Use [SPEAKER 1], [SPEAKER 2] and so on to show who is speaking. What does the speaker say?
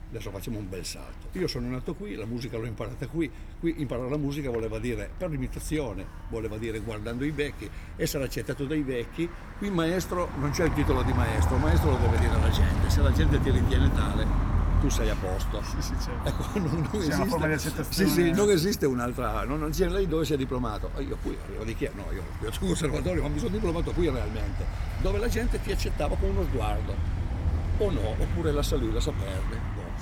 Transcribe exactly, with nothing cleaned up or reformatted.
[SPEAKER 1] adesso facciamo un bel salto. Io sono nato qui, la musica l'ho imparata qui, qui imparare la musica voleva dire, per l'imitazione, voleva dire guardando i vecchi, essere accettato dai vecchi. Qui maestro, non c'è il titolo di maestro, maestro lo deve dire la gente, se la gente ti ritiene tale, tu sei a posto.
[SPEAKER 2] Sì, sì, certo.
[SPEAKER 1] Ecco, non, non
[SPEAKER 2] C'è una forma di
[SPEAKER 1] esiste, sì,
[SPEAKER 2] accettazione.
[SPEAKER 1] sì, non esiste un'altra, non, non c'è lei dove si è diplomato. Io qui arrivo di chi è? No, io, io sono conservatorio, ma mi sono diplomato qui realmente, dove la gente ti accettava con uno sguardo, o no, oppure la sa lui, la sa perdere.